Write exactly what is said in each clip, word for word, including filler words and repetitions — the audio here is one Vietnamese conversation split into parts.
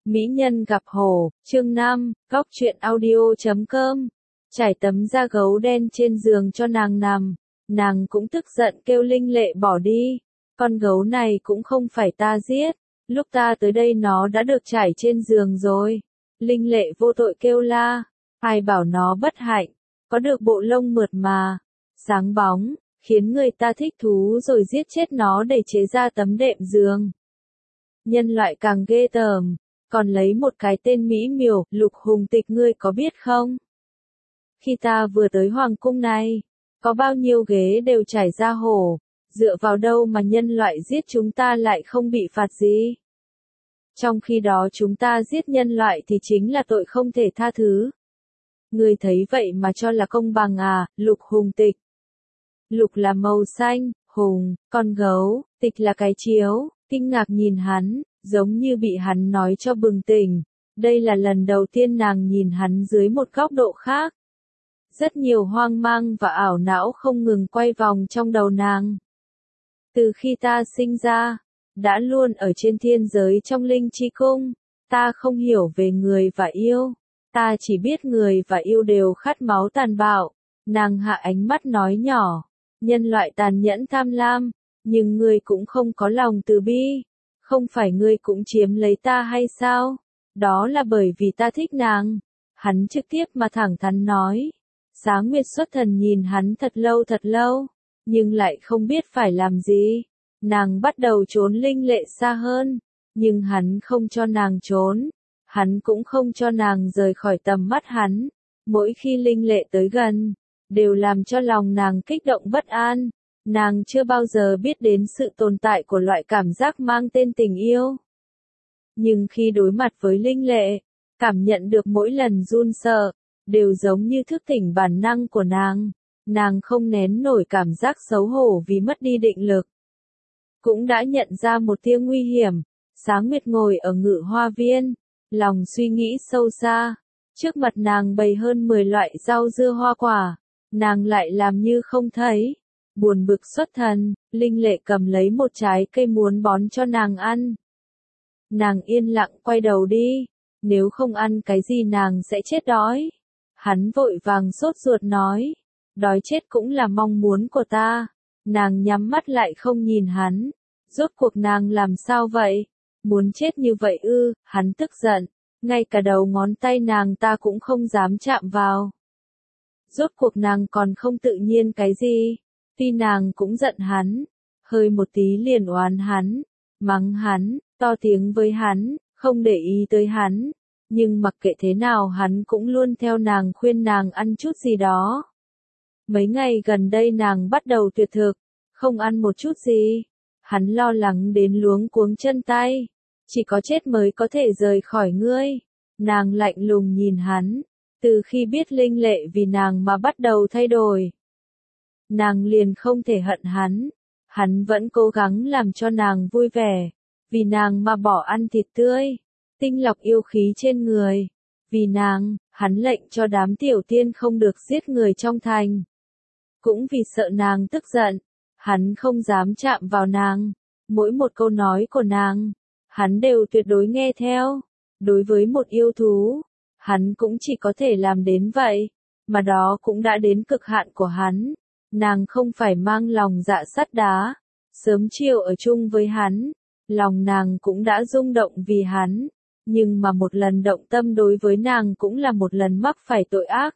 Mỹ nhân gặp hổ, chương năm, góc truyện audio chấm com. Trải tấm da gấu đen trên giường cho nàng nằm. Nàng cũng tức giận kêu Linh Lệ bỏ đi. Con gấu này cũng không phải ta giết. Lúc ta tới đây nó đã được trải trên giường rồi. Linh Lệ vô tội kêu la. Ai bảo nó bất hạnh. Có được bộ lông mượt mà. Sáng bóng, khiến người ta thích thú rồi giết chết nó để chế ra tấm đệm giường. Nhân loại càng ghê tởm. Còn lấy một cái tên mỹ miều, Lục Hùng Tịch ngươi có biết không? Khi ta vừa tới hoàng cung này, có bao nhiêu ghế đều trải da hổ, dựa vào đâu mà nhân loại giết chúng ta lại không bị phạt gì? Trong khi đó chúng ta giết nhân loại thì chính là tội không thể tha thứ. Ngươi thấy vậy mà cho là công bằng à, Lục Hùng Tịch? Lục là màu xanh, hùng, con gấu, tịch là cái chiếu, kinh ngạc nhìn hắn. Giống như bị hắn nói cho bừng tỉnh. Đây là lần đầu tiên nàng nhìn hắn dưới một góc độ khác. Rất nhiều hoang mang và ảo não không ngừng quay vòng trong đầu nàng. Từ khi ta sinh ra, đã luôn ở trên thiên giới trong linh chi cung, ta không hiểu về người và yêu. Ta chỉ biết người và yêu đều khát máu tàn bạo. Nàng hạ ánh mắt nói nhỏ, nhân loại tàn nhẫn tham lam, nhưng ngươi cũng không có lòng từ bi. Không phải ngươi cũng chiếm lấy ta hay sao? Đó là bởi vì ta thích nàng. Hắn trực tiếp mà thẳng thắn nói. Xá Nguyệt xuất thần nhìn hắn thật lâu thật lâu, nhưng lại không biết phải làm gì. Nàng bắt đầu trốn Linh Lệ xa hơn, nhưng hắn không cho nàng trốn. Hắn cũng không cho nàng rời khỏi tầm mắt hắn. Mỗi khi Linh Lệ tới gần, đều làm cho lòng nàng kích động bất an. Nàng chưa bao giờ biết đến sự tồn tại của loại cảm giác mang tên tình yêu. Nhưng khi đối mặt với Linh Lệ, cảm nhận được mỗi lần run sợ, đều giống như thức tỉnh bản năng của nàng. Nàng không nén nổi cảm giác xấu hổ vì mất đi định lực. Cũng đã nhận ra một tia nguy hiểm. Sáng Nguyệt ngồi ở ngự hoa viên, lòng suy nghĩ sâu xa. Trước mặt nàng bày hơn mười loại rau dưa hoa quả, nàng lại làm như không thấy. Buồn bực xuất thần, Linh Lệ cầm lấy một trái cây muốn bón cho nàng ăn. Nàng yên lặng quay đầu đi, nếu không ăn cái gì nàng sẽ chết đói. Hắn vội vàng sốt ruột nói, đói chết cũng là mong muốn của ta. Nàng nhắm mắt lại không nhìn hắn, rốt cuộc nàng làm sao vậy? Muốn chết như vậy ư? Hắn tức giận, ngay cả đầu ngón tay nàng ta cũng không dám chạm vào. Rốt cuộc nàng còn không tự nhiên cái gì? Tuy nàng cũng giận hắn, hơi một tí liền oán hắn, mắng hắn, to tiếng với hắn, không để ý tới hắn, nhưng mặc kệ thế nào hắn cũng luôn theo nàng khuyên nàng ăn chút gì đó. Mấy ngày gần đây nàng bắt đầu tuyệt thực, không ăn một chút gì, hắn lo lắng đến luống cuống chân tay, chỉ có chết mới có thể rời khỏi ngươi. Nàng lạnh lùng nhìn hắn, từ khi biết Linh Lệ vì nàng mà bắt đầu thay đổi. Nàng liền không thể hận hắn, hắn vẫn cố gắng làm cho nàng vui vẻ, vì nàng mà bỏ ăn thịt tươi, tinh lọc yêu khí trên người, vì nàng, hắn lệnh cho đám tiểu tiên không được giết người trong thành. Cũng vì sợ nàng tức giận, hắn không dám chạm vào nàng, mỗi một câu nói của nàng, hắn đều tuyệt đối nghe theo. Đối với một yêu thú, hắn cũng chỉ có thể làm đến vậy, mà đó cũng đã đến cực hạn của hắn. Nàng không phải mang lòng dạ sắt đá, sớm chiều ở chung với hắn, lòng nàng cũng đã rung động vì hắn, nhưng mà một lần động tâm đối với nàng cũng là một lần mắc phải tội ác.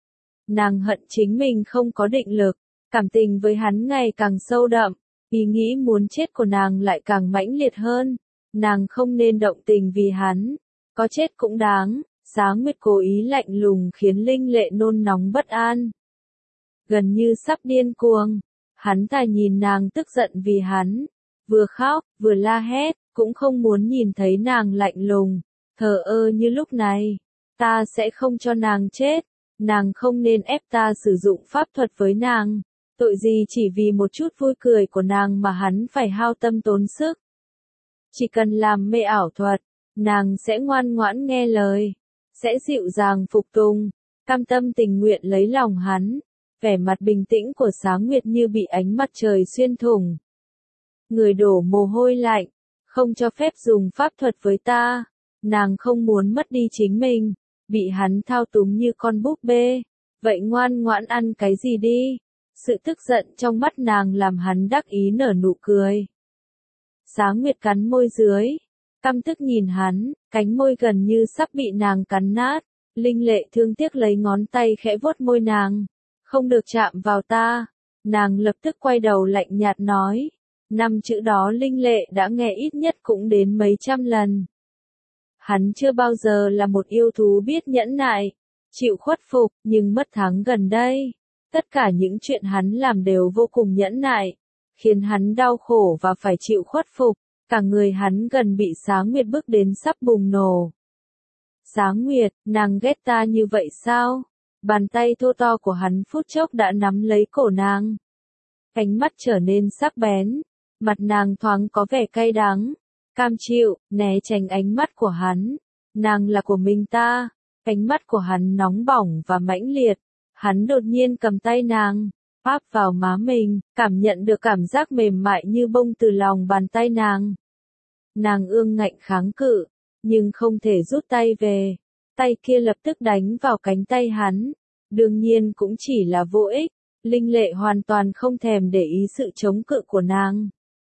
Nàng hận chính mình không có định lực, cảm tình với hắn ngày càng sâu đậm, ý nghĩ muốn chết của nàng lại càng mãnh liệt hơn, nàng không nên động tình vì hắn, có chết cũng đáng. Xá Nguyệt cố ý lạnh lùng khiến Linh Lệ nôn nóng bất an. Gần như sắp điên cuồng, hắn ta nhìn nàng tức giận vì hắn, vừa khóc, vừa la hét, cũng không muốn nhìn thấy nàng lạnh lùng, thờ ơ như lúc này. Ta sẽ không cho nàng chết, nàng không nên ép ta sử dụng pháp thuật với nàng, tội gì chỉ vì một chút vui cười của nàng mà hắn phải hao tâm tốn sức. Chỉ cần làm mê ảo thuật, nàng sẽ ngoan ngoãn nghe lời, sẽ dịu dàng phục tùng, cam tâm tình nguyện lấy lòng hắn. Vẻ mặt bình tĩnh của Sáng Nguyệt như bị ánh mặt trời xuyên thủng. Người đổ mồ hôi lạnh, không cho phép dùng pháp thuật với ta. Nàng không muốn mất đi chính mình, bị hắn thao túng như con búp bê. Vậy ngoan ngoãn ăn cái gì đi? Sự tức giận trong mắt nàng làm hắn đắc ý nở nụ cười. Xá Nguyệt cắn môi dưới, căm tức nhìn hắn, cánh môi gần như sắp bị nàng cắn nát. Linh Lệ thương tiếc lấy ngón tay khẽ vuốt môi nàng. Không được chạm vào ta. Nàng lập tức quay đầu lạnh nhạt nói. Năm chữ đó Linh Lệ đã nghe ít nhất cũng đến mấy trăm lần. Hắn chưa bao giờ là một yêu thú biết nhẫn nại, chịu khuất phục, nhưng mất thắng gần đây. Tất cả những chuyện hắn làm đều vô cùng nhẫn nại, khiến hắn đau khổ và phải chịu khuất phục. Cả người hắn gần bị Xá Nguyệt bước đến sắp bùng nổ. Xá Nguyệt, nàng ghét ta như vậy sao? Bàn tay thô to của hắn phút chốc đã nắm lấy cổ nàng. Ánh mắt trở nên sắc bén, mặt nàng thoáng có vẻ cay đắng, cam chịu, né tránh ánh mắt của hắn. Nàng là của mình ta. Ánh mắt của hắn nóng bỏng và mãnh liệt. Hắn đột nhiên cầm tay nàng, áp vào má mình, cảm nhận được cảm giác mềm mại như bông từ lòng bàn tay nàng. Nàng ương ngạnh kháng cự, nhưng không thể rút tay về. Tay kia lập tức đánh vào cánh tay hắn. Đương nhiên cũng chỉ là vô ích. Linh Lệ hoàn toàn không thèm để ý sự chống cự của nàng.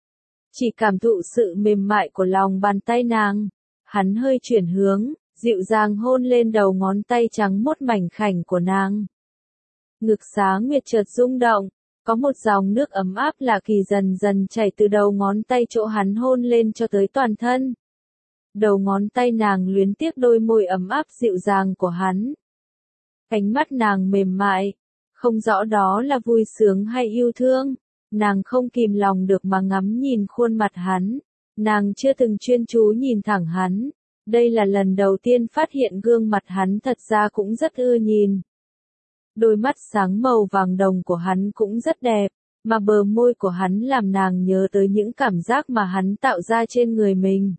Chỉ cảm thụ sự mềm mại của lòng bàn tay nàng. Hắn hơi chuyển hướng, dịu dàng hôn lên đầu ngón tay trắng mốt mảnh khảnh của nàng. Ngực Xá Nguyệt chợt rung động, có một dòng nước ấm áp lạ kỳ dần dần chảy từ đầu ngón tay chỗ hắn hôn lên cho tới toàn thân. Đầu ngón tay nàng luyến tiếc đôi môi ấm áp dịu dàng của hắn. Ánh mắt nàng mềm mại, không rõ đó là vui sướng hay yêu thương. Nàng không kìm lòng được mà ngắm nhìn khuôn mặt hắn. Nàng chưa từng chuyên chú nhìn thẳng hắn. Đây là lần đầu tiên phát hiện gương mặt hắn thật ra cũng rất ưa nhìn. Đôi mắt sáng màu vàng đồng của hắn cũng rất đẹp, mà bờ môi của hắn làm nàng nhớ tới những cảm giác mà hắn tạo ra trên người mình.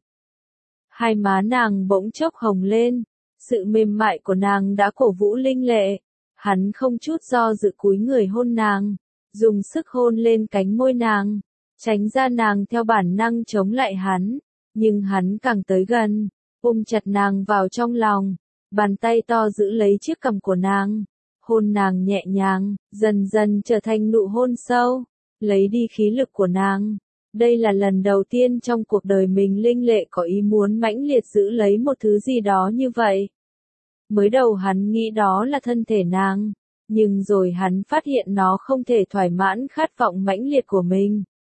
Hai má nàng bỗng chốc hồng lên, sự mềm mại của nàng đã cổ vũ Linh Lệ. Hắn không chút do dự cúi người hôn nàng, dùng sức hôn lên cánh môi nàng, tránh ra nàng theo bản năng chống lại hắn, nhưng hắn càng tới gần, ôm chặt nàng vào trong lòng, bàn tay to giữ lấy chiếc cằm của nàng, hôn nàng nhẹ nhàng, dần dần trở thành nụ hôn sâu, lấy đi khí lực của nàng. Đây là lần đầu tiên trong cuộc đời mình Linh Lệ có ý muốn mãnh liệt giữ lấy một thứ gì đó như vậy. Mới đầu hắn nghĩ đó là thân thể nàng, nhưng rồi hắn phát hiện nó không thể thỏa mãn khát vọng mãnh liệt của mình.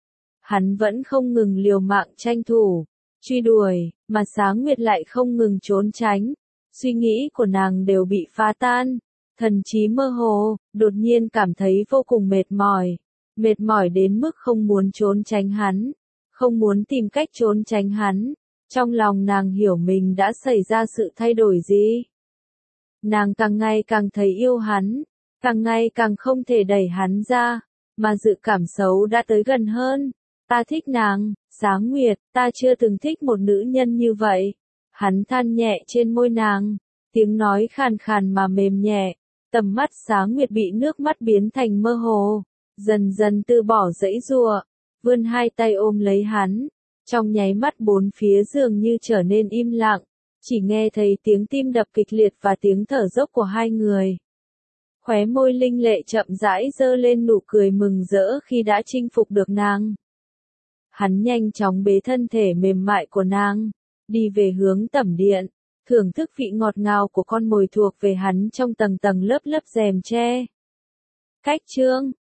Hắn vẫn không ngừng liều mạng tranh thủ, truy đuổi, mà Xá Nguyệt lại không ngừng trốn tránh. Suy nghĩ của nàng đều bị phá tan, thần trí mơ hồ, đột nhiên cảm thấy vô cùng mệt mỏi. Mệt mỏi đến mức không muốn trốn tránh hắn, không muốn tìm cách trốn tránh hắn. Trong lòng nàng hiểu mình đã xảy ra sự thay đổi gì. Nàng càng ngày càng thấy yêu hắn, càng ngày càng không thể đẩy hắn ra, mà dự cảm xấu đã tới gần hơn. Ta thích nàng, Xá Nguyệt, ta chưa từng thích một nữ nhân như vậy. Hắn than nhẹ trên môi nàng, tiếng nói khàn khàn mà mềm nhẹ. Tầm mắt Xá Nguyệt bị nước mắt biến thành mơ hồ, dần dần từ bỏ dãy giụa, vươn hai tay ôm lấy hắn. Trong nháy mắt bốn phía dường như trở nên im lặng, chỉ nghe thấy tiếng tim đập kịch liệt và tiếng thở dốc của hai người. Khóe môi Linh Lệ chậm rãi giơ lên nụ cười mừng rỡ khi đã chinh phục được nàng. Hắn nhanh chóng bế thân thể mềm mại của nàng, đi về hướng tẩm điện, thưởng thức vị ngọt ngào của con mồi thuộc về hắn trong tầng tầng lớp lớp rèm tre. Cách chương